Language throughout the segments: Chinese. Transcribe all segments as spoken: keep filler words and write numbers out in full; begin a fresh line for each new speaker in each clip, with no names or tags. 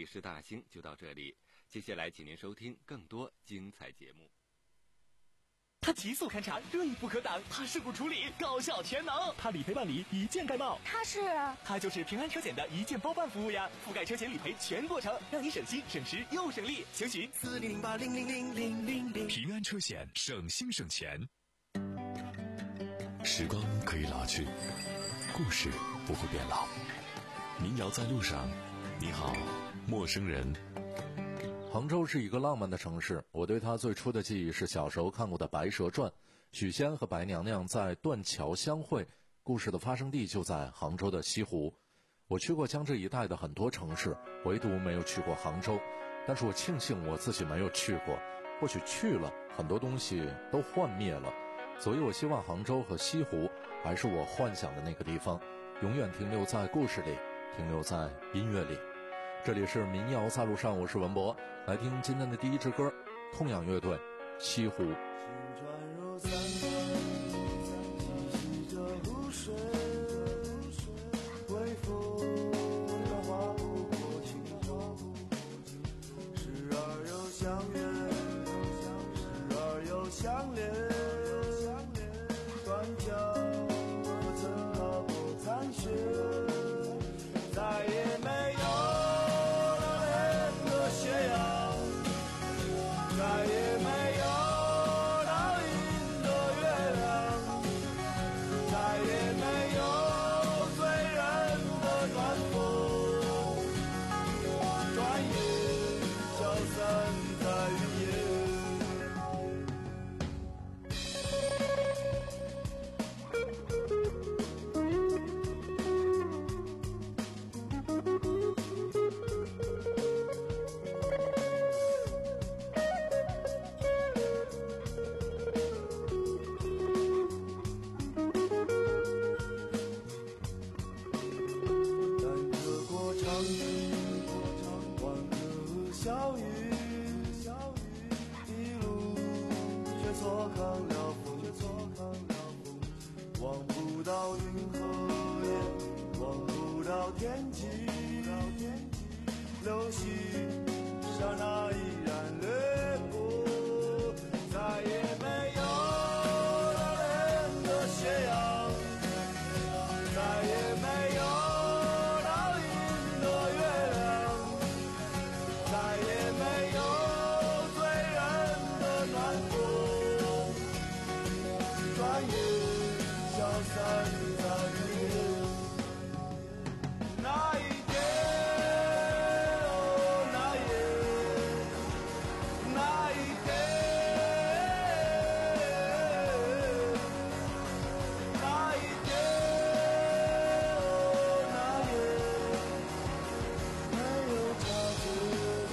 历史大兴就到这里，接下来请您收听更多精彩节目。
它极速勘察，锐不可挡；它事故处理，高效全能；它理赔办理，一键盖帽。
它是，
它就是平安车险的一键包办服务呀，覆盖车险理赔全过程，让你省心省时又省力。详询四零零八零零零零零零。
平安车险，省心省钱。时光可以老去，故事不会变老。民谣在路上，你好，陌生人。
杭州是一个浪漫的城市，我对它最初的记忆是小时候看过的《白蛇传》，许仙和白娘娘在断桥相会，故事的发生地就在杭州的西湖。我去过江浙一带的很多城市，唯独没有去过杭州，但是我庆幸我自己没有去过，或许去了很多东西都幻灭了，所以我希望杭州和西湖还是我幻想的那个地方，永远停留在故事里，停留在音乐里。这里是民谣在路上，我是文博，来听今天的第一支歌，痛仰乐队《西湖》。
相连，断桥不曾踏过残雪，再也没有那年的斜阳，再也没有倒映的月亮，再也没有醉人的暖风，转眼消散在云烟。小雨，一路却错抗了风，望不到云和烟，望不到天际，流星刹那依然掠过，再也没有那年的斜阳，再也没有倒映的月亮，再也没有醉人的暖风，转眼消散在云烟。那一天，哦，那夜，那一天，那一天，哦，那夜，没有察觉。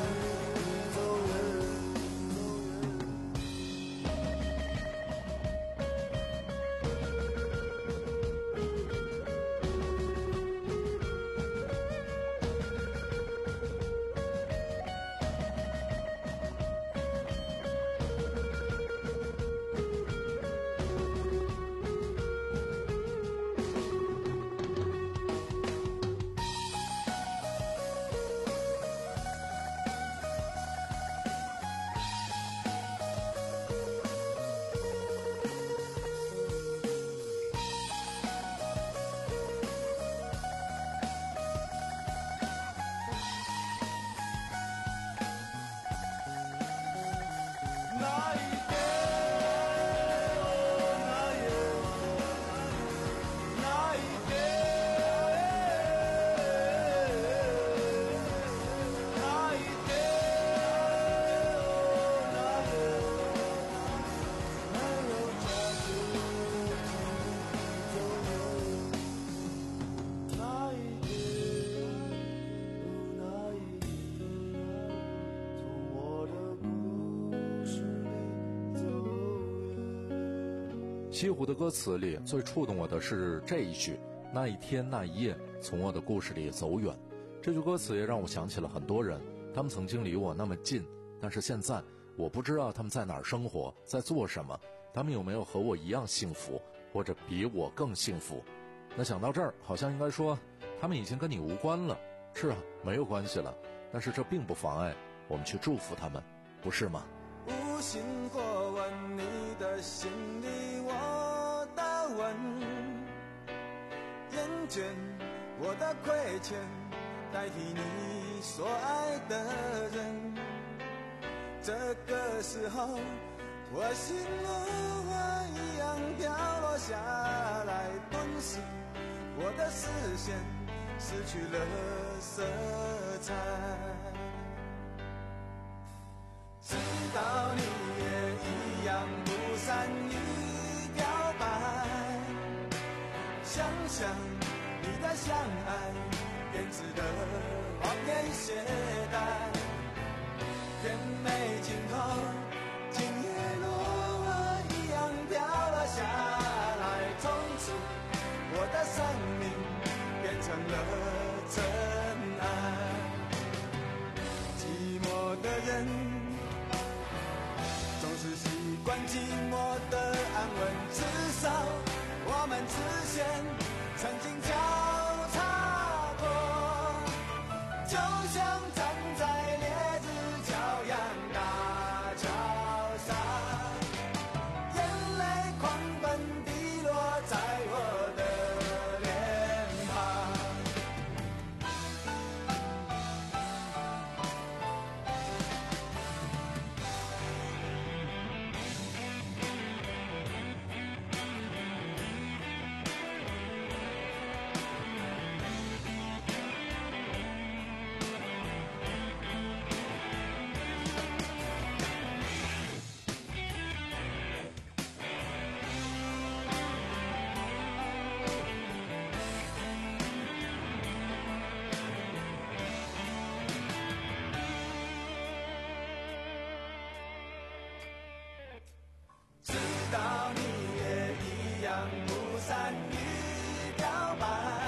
西湖的歌词里最触动我的是这一句，那一天那一夜从我的故事里走远。这句歌词也让我想起了很多人，他们曾经离我那么近，但是现在我不知道他们在哪儿生活，在做什么，他们有没有和我一样幸福，或者比我更幸福。那想到这儿，好像应该说他们已经跟你无关了。是啊，没有关系了， 但是这并不妨碍我们去祝福他们，不是吗？
无心过问你的心里我的问，厌倦我的亏欠，代替你所爱的人。这个时候我心如花一样飘落下来，顿时我的视线失去了色彩。知道你也一样不善于表白，想想你的相爱编织的谎言懈怠，甜美尽头今夜落花一样飘了下来，从此我的生命变成了尘埃。寂寞的人总是习惯寂寞的安稳，至少我们之前曾经交叉过，就像站在烈日骄阳大桥上，眼泪狂奔滴落在我的脸庞。知道你也一样不善于表白，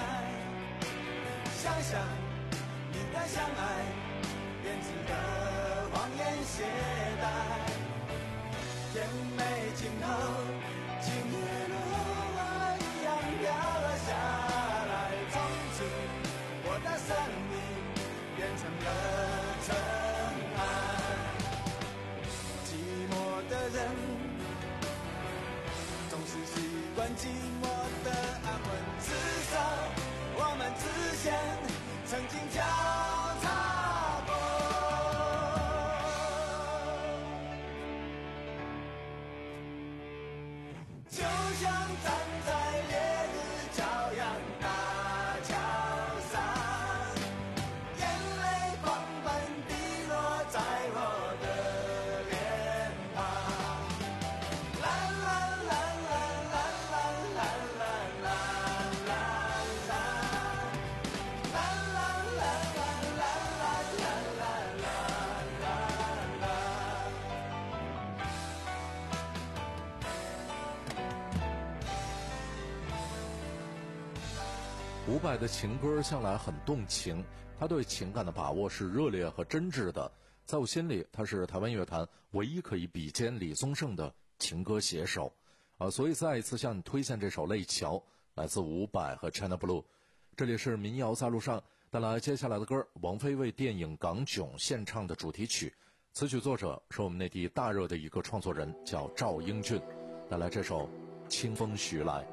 想想你的相爱编织的谎言懈怠，甜美尽头今夜落花一样飘了下来，从此我的生命变成了尘埃。寂寞的人总是习惯寂寞的安稳，至少我们之前曾经交叉过，就像站在烈日骄阳大桥上，眼泪狂奔滴落在我的脸庞。啦啦啦啦啦啦啦啦啦啦啦，啦啦啦啦啦啦啦啦啦。
伍佰的情歌向来很动情，他对情感的把握是热烈和真挚的。在我心里，他是台湾乐坛唯一可以比肩李宗盛的情歌写手啊！所以再一次向你推荐这首《泪桥》，来自伍佰和 China Blue。这里是民谣在路上，带来接下来的歌，王菲为电影《港囧》献唱的主题曲。此曲作者是我们内地大热的一个创作人，叫赵英俊，带来这首《清风徐来》。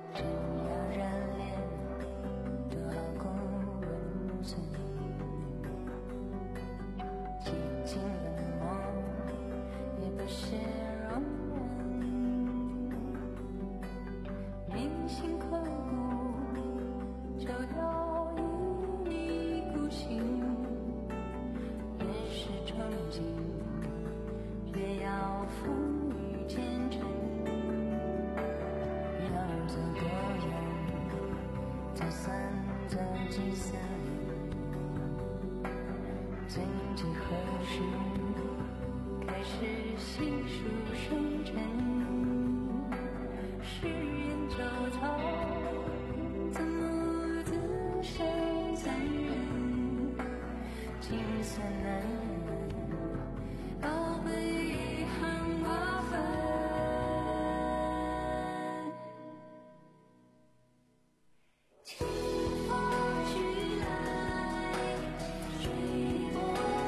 清风徐来，吹过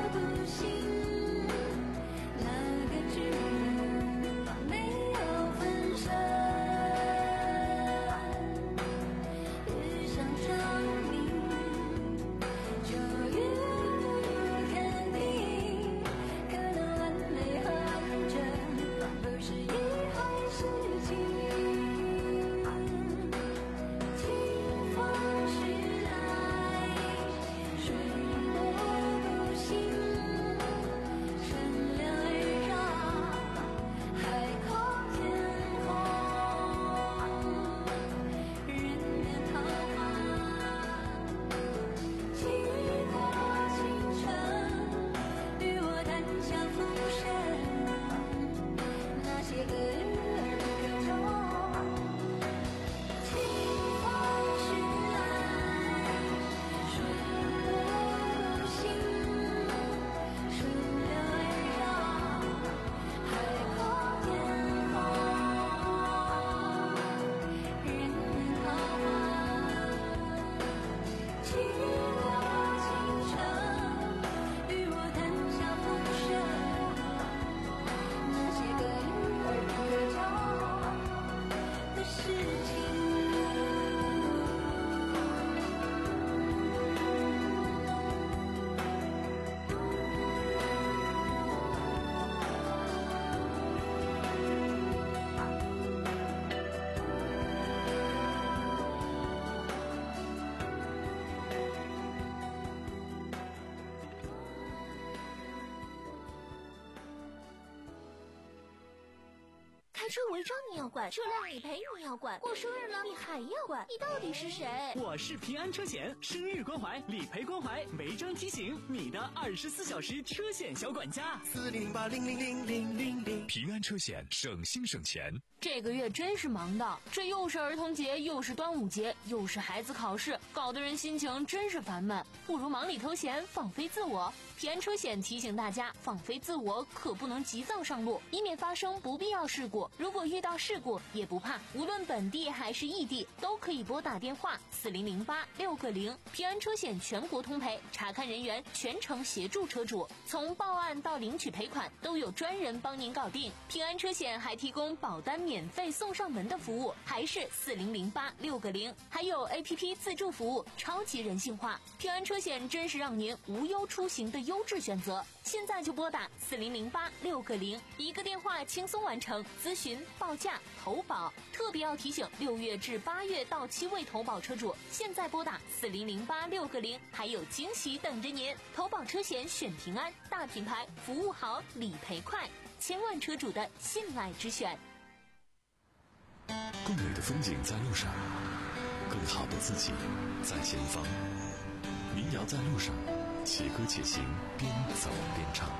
车违章你要管，车辆理赔你要管，过生日了你还要管，你到底是谁？
我是平安车险，生日关怀，理赔关怀，违章提醒，你的二十四小时车险小管家。
四零八零零零零零零，
平安车险，省心省钱。
这个月真是忙的，这又是儿童节，又是端午节，又是孩子考试，搞得人心情真是烦闷。不如忙里偷闲，放飞自我。平安车险提醒大家，放飞自我可不能急躁上路，以免发生不必要事故。如果遇到事故也不怕，无论本地还是异地，都可以拨打电话四零零八六个零。平安车险全国通赔，查看人员全程协助车主，从报案到领取赔款都有专人帮您搞定。平安车险还提供保单免费送上门的服务，还是四零零八六个零，还有 A P P 自助服务，超级人性化。平安车险真是让您无忧出行的优质选择，现在就拨打四零零八六个零，一个电话轻松完成咨询、报价、投保。特别要提醒，六月至八月到期未投保车主，现在拨打四零零八六个零，还有惊喜等着您。投保车险选平安，大品牌，服务好，理赔快，千万车主的信赖之选。
更美的风景在路上，更好的自己在前方。民谣在路上，且歌且行，边走边唱。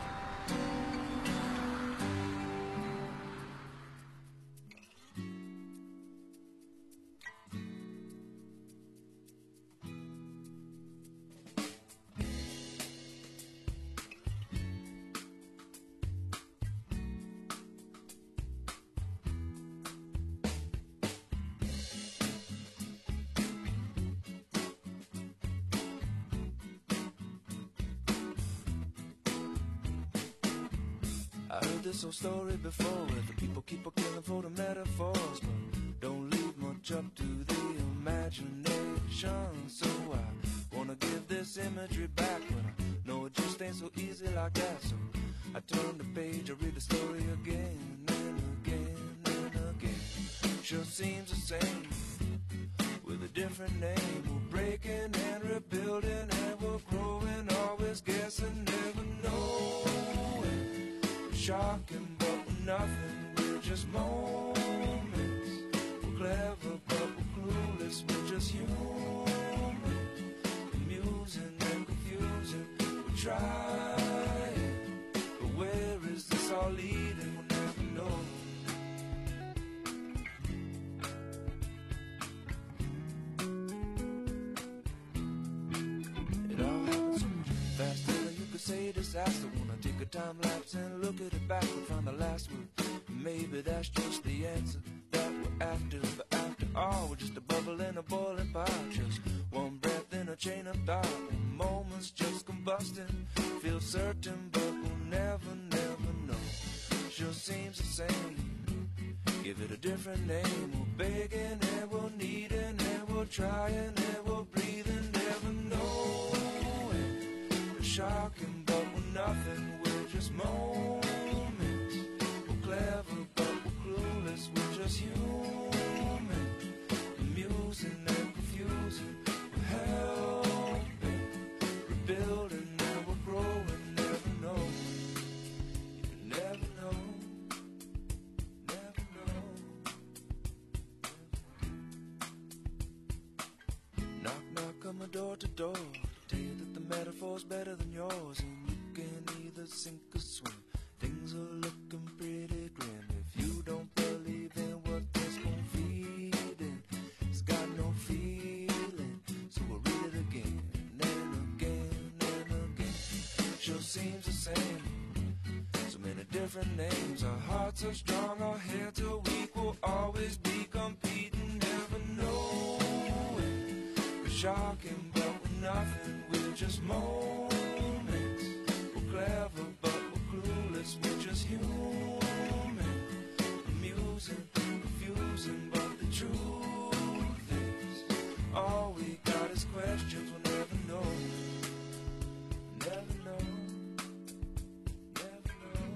I heard this old story before, where the people keep on killing for the metaphors, but don't leave much up to the imagination. So I wanna give this imagery back, but I know it just ain't so easy like that. So I turn the page, I read the story again and again and again. Sure seems the same, with a different name. We're breaking and rebuilding, and we're growing, always guessing, never knowing. Shocking, but we're nothing, we're just moments. We're clever, but we're clueless, we're just human. Amusing and confusing, we're trying, but where is this all leading? We'll never know. It all happens so much faster than you could say disaster. Wanna take a time lapse and look at it backward, find the last word. Maybe that's just the answer that we're after. But after all, we're just a bubble in a boiling pot, just one breath in a chain of thought. Moments just combusting, feel certain, but we'll never, never know. Sure seems the same, give it a different name. We're begging and we're needing and we're trying and we're breathing, never knowing. We're shocking, but we're nothing, we're just moments. We're clever, but we're clueless, we're just human. Amusing and confusing, we're helping, rebuilding and we're growing, never know. You never know, never know. Knock, knock on my door to door, tell you that the metaphor's better than yours, and you can either sink or swim. Things are looking pretty grim if you don't believe in what this won't feed in. It's got no feeling, so we'll read it again and again and again. Sure seems the same, so many different names. Our hearts are strong, our heads are weak, we'll always be competing, never knowing. We're shocking, but we're nothing, we're just moments. We're clever, but we're clueless, we're just human. Amusing, confusing, but the truth is, all we got is questions, we'll never know. Never know, never know.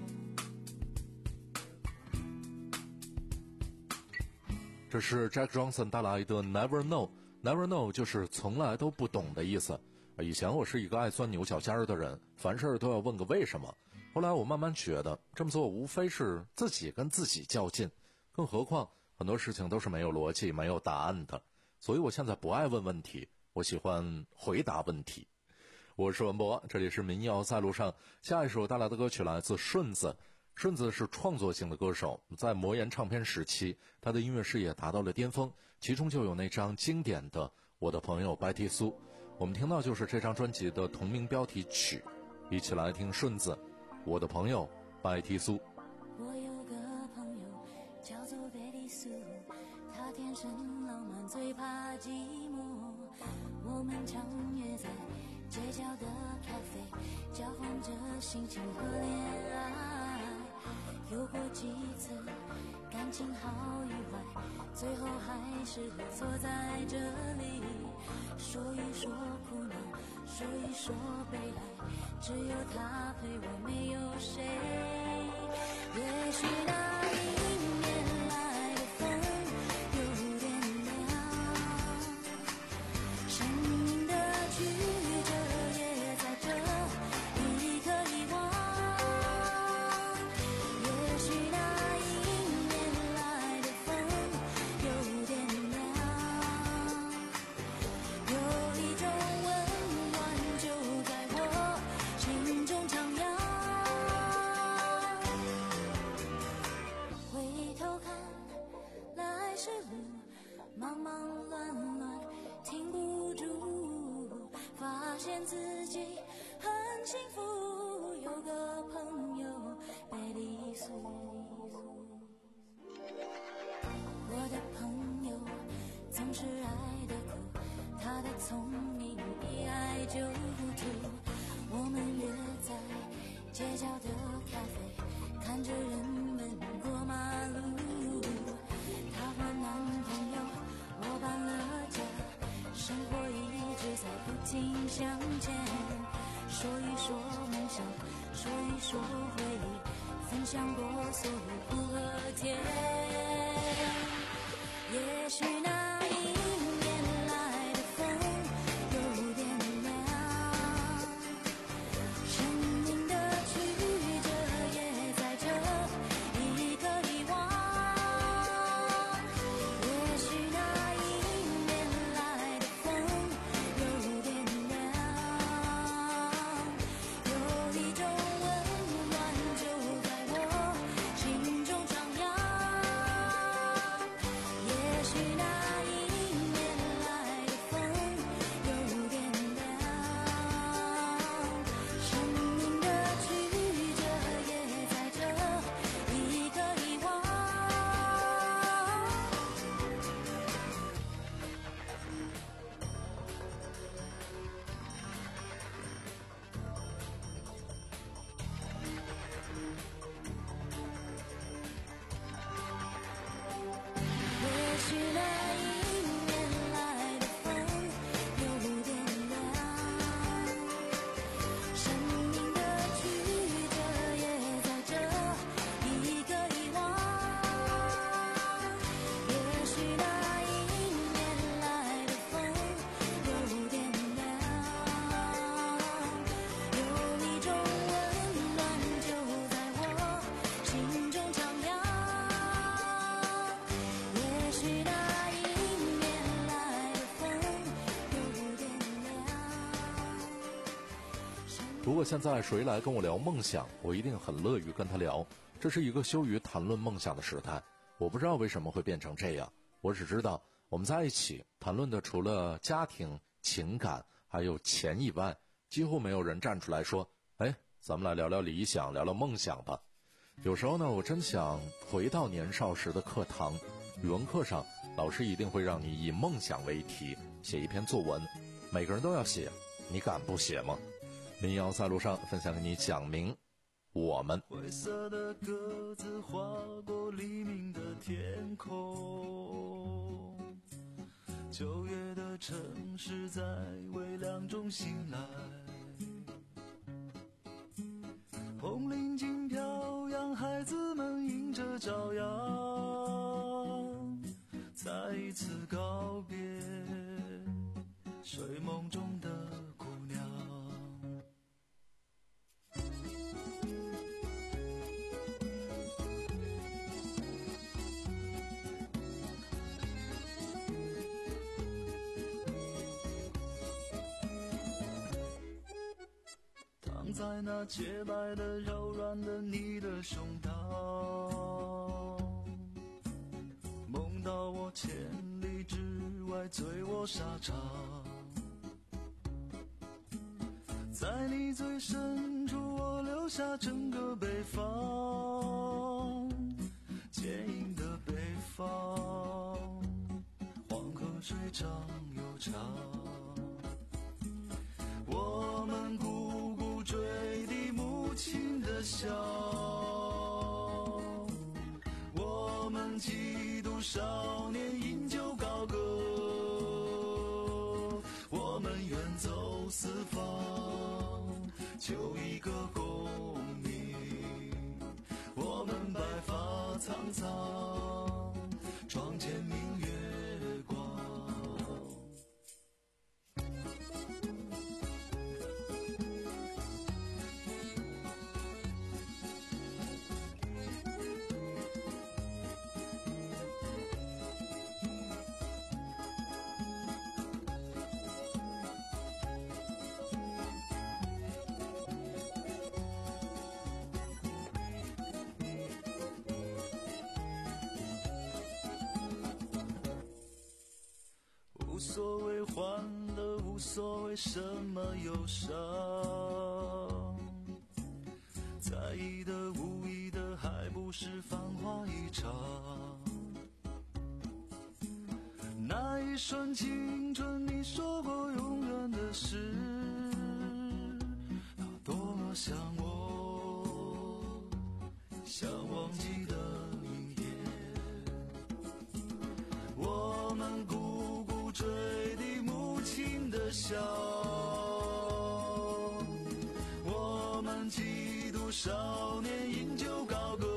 这是 Jack Johnson 带来的 Never Know。Never know 就是从来都不懂的意思。以前我是一个爱钻牛角尖儿的人，凡事都要问个为什么。 后来我慢慢觉得这么做无非是自己跟自己较劲，更何况很多事情都是没有逻辑没有答案的，所以我现在不爱问问题，我喜欢回答问题。我是文博，这里是民谣在路上。下一首带来的歌曲来自顺子。顺子是创作型的歌手，在魔岩唱片时期他的音乐事业达到了巅峰，其中就有那张经典的《我的朋友白提苏》，我们听到就是这张专辑的同名标题曲，一起来听顺子《我的朋友白提苏》。
我有个朋友叫做贝蒂苏，他天生浪漫最怕寂寞，我们常约在街角的咖啡，交换着心情和恋爱，有过几次感情好与坏，最后还是坐在这里说一说苦恼，说一说悲哀，只有他陪我，没有谁。也许那迎面来的风有点凉，生命的曲折也在这一刻遗忘。也许那迎面来的风有点凉，有一种温暖就在我心中徜徉。回头看来时路，忙忙乱乱停不住，发现自己很幸福，有个朋友贝蒂苏。我的朋友总是爱的苦，他的聪明一爱就吐，我们约在街角的咖啡，看着人们过马路，她换男朋友，我搬了家，生活一直在不停向前，说一说梦想，说一说回忆，分享过所有苦和甜。也许那迎面来的风有点凉，生命的曲折也在这一刻遗忘。也许那迎面来的风有点凉，有一种温暖就在我心中徜徉。也许那迎面来的风有点凉，生命的曲折也在这一刻遗忘。也许那迎面来的风有点凉，生命的曲折也在这一刻遗忘。也许那迎面来的风有点凉，有一种温暖就在我心中徜徉。也许那迎面来的风有点凉。
如果现在谁来跟我聊梦想，我一定很乐于跟他聊。这是一个羞于谈论梦想的时代，我不知道为什么会变成这样，我只知道我们在一起谈论的除了家庭、情感还有钱以外，几乎没有人站出来说，哎，咱们来聊聊理想，聊聊梦想吧。有时候呢，我真想回到年少时的课堂，语文课上老师一定会让你以梦想为题写一篇作文，每个人都要写，你敢不写吗？民谣在路上分享给你讲明我们。
灰色的鸽子划过黎明的天空，九月的城市在微凉中醒来，红领巾飘扬，孩子们迎着朝阳，再一次告别睡梦中的姑娘。 在那洁白的柔软的你的胸膛，梦到我千里之外醉卧沙场，在你最深处我留下整个北方，坚硬的北方，黄河水长又长，我们咕咕坠地母亲的笑，我们几度少年饮酒高歌，我们远走四方，求一个功名，我们白发苍苍，窗前明月光。无所谓欢乐，无所谓什么忧伤，在意的无意的还不是繁华一场，那一瞬青春你说过永远的事，他多么像我想忘记的明夜，我们咕咕坠地母亲的笑，我们几度少年饮酒高歌，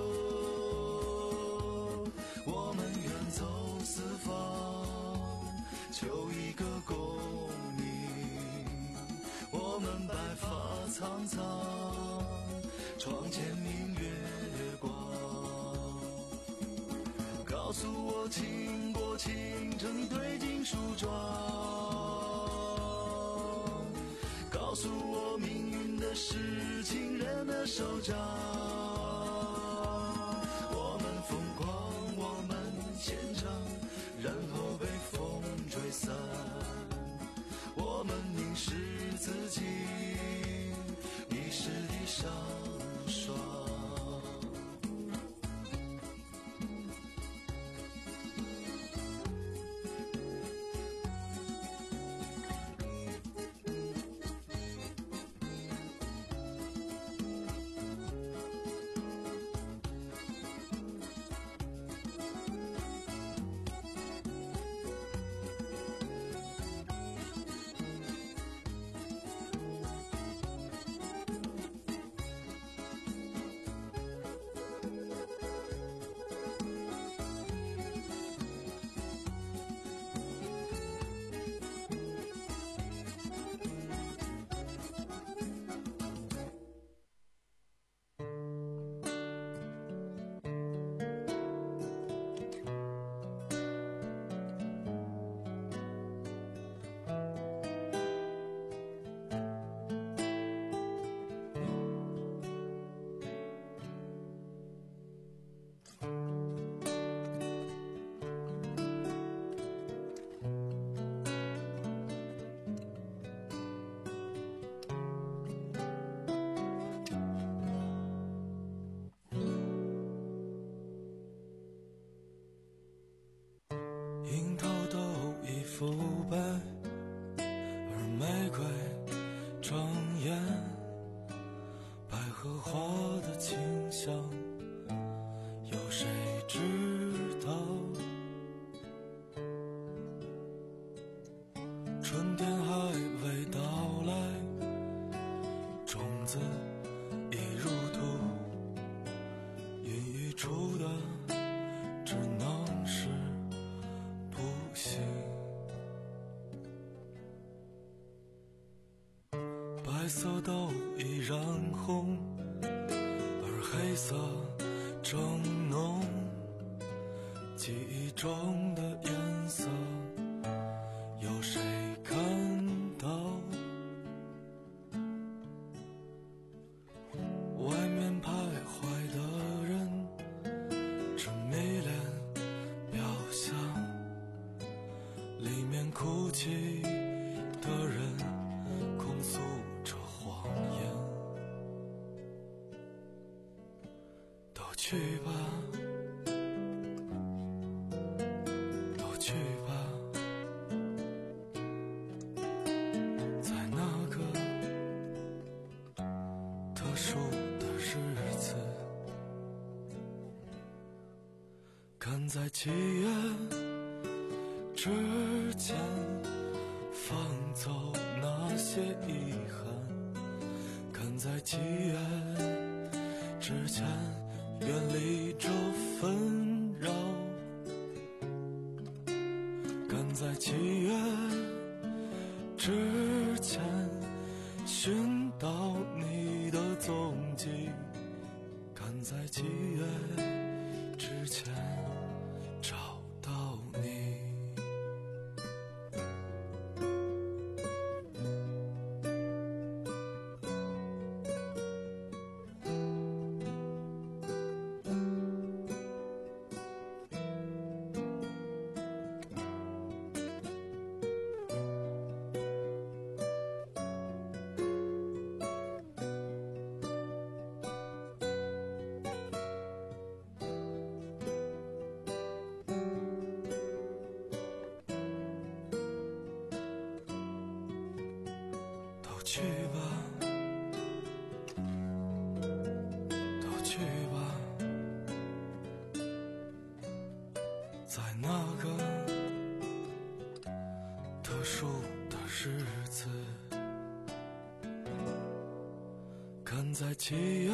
我们远走四方，求一个功名，我们白发苍苍，窗前明月光。告诉我倾国倾城你对镜梳妆，告诉我命运的是情人的手掌，我们疯狂我们虔诚，然后被风吹散，我们凝视自己遗失的上霜。樱桃都已腐败，而玫瑰庄严，百合花的清香，有谁知道？春天还未到来，种子已入土，孕育出的只能是不幸。白色都已染红，而黑色正浓，记忆中的颜色有谁看到？ 弃的人控诉着谎言。都去吧，都去吧，在那个特殊的日子，赶在七月之前放走那些遗憾，赶在七月之前远离这纷扰，赶在七月之前寻到你的踪迹，赶在七月之前找到你。都去吧，都去吧，在那个特殊的日子，赶在七月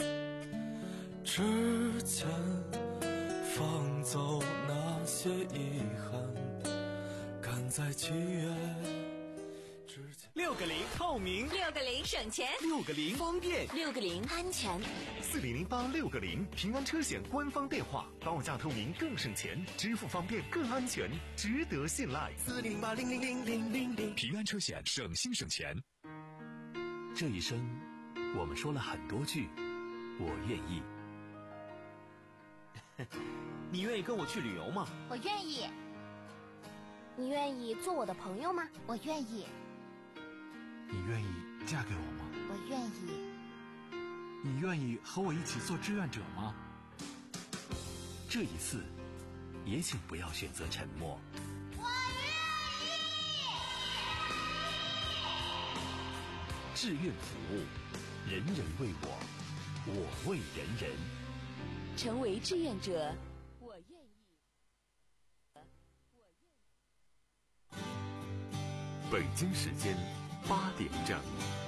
之前放走那些遗憾，赶在七月
六个零透明，
六个零省钱，
六个零方便，
六个零安全。
四零零八六个零平安车险官方电话，报价透明更省钱，支付方便更安全，值得信赖。四零零八零零零零零零，
平安车险省心省钱。
这一生，我们说了很多句“我愿意”。
你愿意跟我去旅游吗？
我愿意。你愿意做我的朋友吗？我愿意。
你愿意嫁给我吗？
我愿意。
你愿意和我一起做志愿者吗？
这一次，也请不要选择沉默。
我愿
意。志愿服务，人人为我，我为人人。
成为志愿者，我愿意。
北京时间八点整。